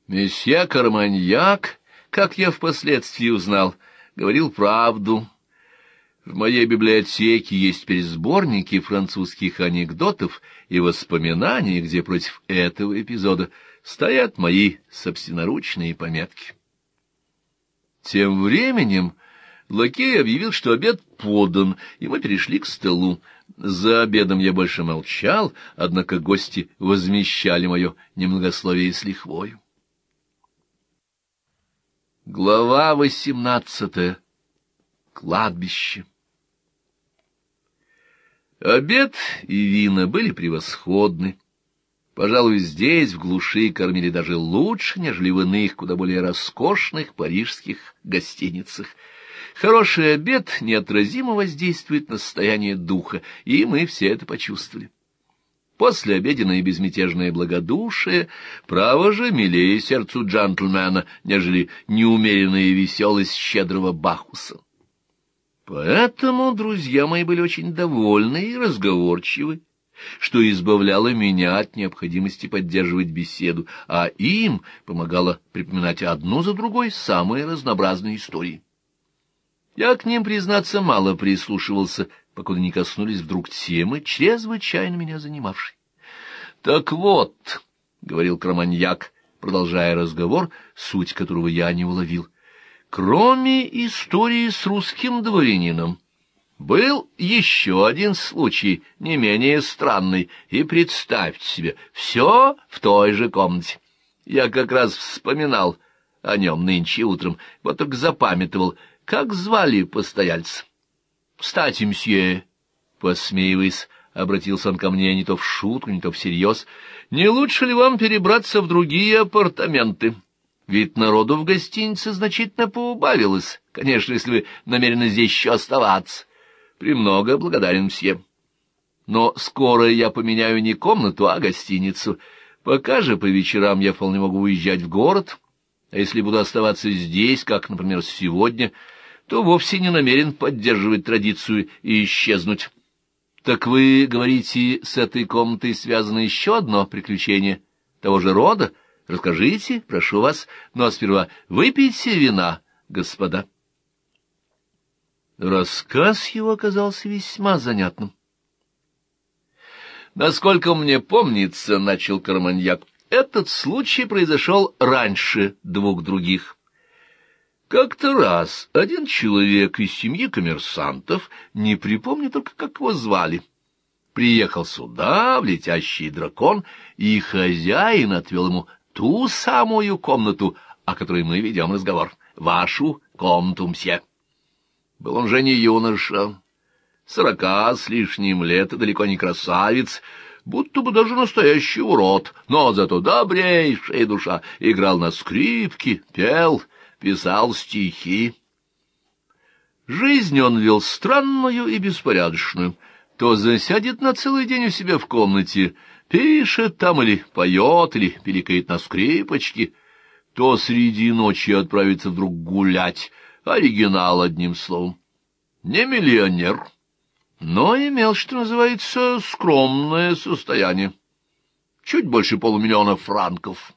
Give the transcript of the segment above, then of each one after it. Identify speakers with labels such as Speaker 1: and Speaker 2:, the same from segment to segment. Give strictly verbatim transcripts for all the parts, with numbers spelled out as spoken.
Speaker 1: Месье Карманьяк, как я впоследствии узнал, говорил правду. В моей библиотеке есть теперь сборники французских анекдотов и воспоминаний, где против этого эпизода стоят мои собственноручные пометки. Тем временем лакей объявил, что обед подан, и мы перешли к столу. За обедом я больше молчал, однако гости возмещали мое немногословие с лихвою. Глава восемнадцатая. Кладбище. Обед и вина были превосходны. Пожалуй, здесь, в глуши, кормили даже лучше, нежели в иных, куда более роскошных парижских гостиницах. Хороший обед неотразимо воздействует на состояние духа, и мы все это почувствовали. Послеобеденное безмятежное благодушие, право же, милее сердцу джентльмена, нежели неумеренная веселость щедрого Бахуса. Поэтому друзья мои были очень довольны и разговорчивы, что избавляло меня от необходимости поддерживать беседу, а им помогало припоминать одну за другой самые разнообразные истории. Я к ним, признаться, мало прислушивался, покуда не коснулись вдруг темы, чрезвычайно меня занимавшей. — Так вот, — говорил Карманьяк, продолжая разговор, суть которого я не уловил, — кроме истории с русским дворянином, был еще один случай, не менее странный, и представьте себе, все в той же комнате. Я как раз вспоминал о нем нынче утром, вот только запамятовал, как звали постояльца. — Кстати, мсье, — посмеиваясь, обратился он ко мне не то в шутку, не то всерьез, — не лучше ли вам перебраться в другие апартаменты? Ведь народу в гостинице значительно поубавилось, конечно, если вы намерены здесь еще оставаться. Премного благодарен, мсье. Но скоро я поменяю не комнату, а гостиницу. Пока же по вечерам я вполне могу уезжать в город, а если буду оставаться здесь, как, например, сегодня, то вовсе не намерен поддерживать традицию и исчезнуть. Так вы, говорите, с этой комнатой связано еще одно приключение того же рода? Расскажите, прошу вас, но сперва выпейте вина, господа. Рассказ его оказался весьма занятным. Насколько мне помнится, — начал Карманьяк, — этот случай произошел раньше двух других. Как-то раз один человек из семьи коммерсантов, не припомню только, как его звали, приехал сюда, в летящий дракон, и хозяин отвел ему ту самую комнату, о которой мы ведем разговор, вашу комнату, мсье. Был он же не юноша, сорока с лишним лет, и далеко не красавец, будто бы даже настоящий урод, но зато добрейшая душа, играл на скрипке, пел, писал стихи. Жизнь он вел странную и беспорядочную. То засядет на целый день у себя в комнате, пишет там или поет, или пиликает на скрипочке, то среди ночи отправится вдруг гулять, оригинал, одним словом. Не миллионер, но имел, что называется, скромное состояние. Чуть больше полумиллиона франков.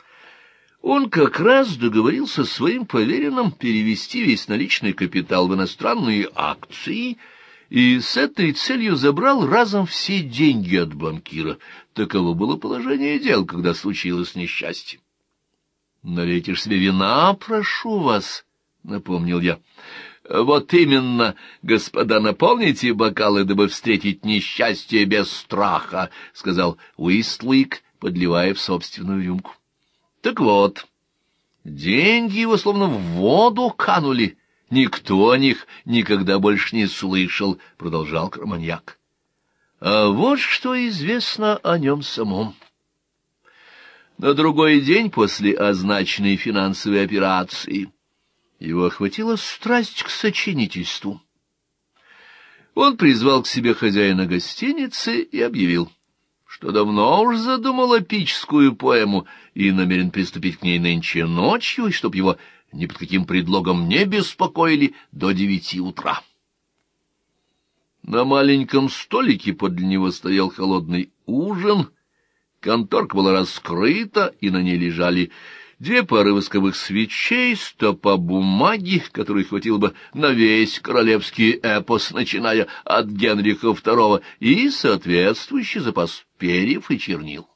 Speaker 1: Он как раз договорился с своим поверенным перевести весь наличный капитал в иностранные акции и с этой целью забрал разом все деньги от банкира. Таково было положение дел, когда случилось несчастье. — Налейте ж себе вина, прошу вас, — напомнил я. — Вот именно, господа, наполните бокалы, дабы встретить несчастье без страха, — сказал Уистлик, подливая в собственную рюмку. — Так вот, деньги его словно в воду канули. Никто о них никогда больше не слышал, — продолжал Карманьяк. А вот что известно о нем самом. На другой день после означенной финансовой операции его охватила страсть к сочинительству. Он призвал к себе хозяина гостиницы и объявил, что давно уж задумал эпическую поэму и намерен приступить к ней нынче ночью, и чтоб его ни под каким предлогом не беспокоили до девяти утра. На маленьком столике подле него стоял холодный ужин, конторка была раскрыта, и на ней лежали две пары восковых свечей, стопа бумаги, которой хватило бы на весь королевский эпос, начиная от Генриха второго, и соответствующий запас перьев и чернил.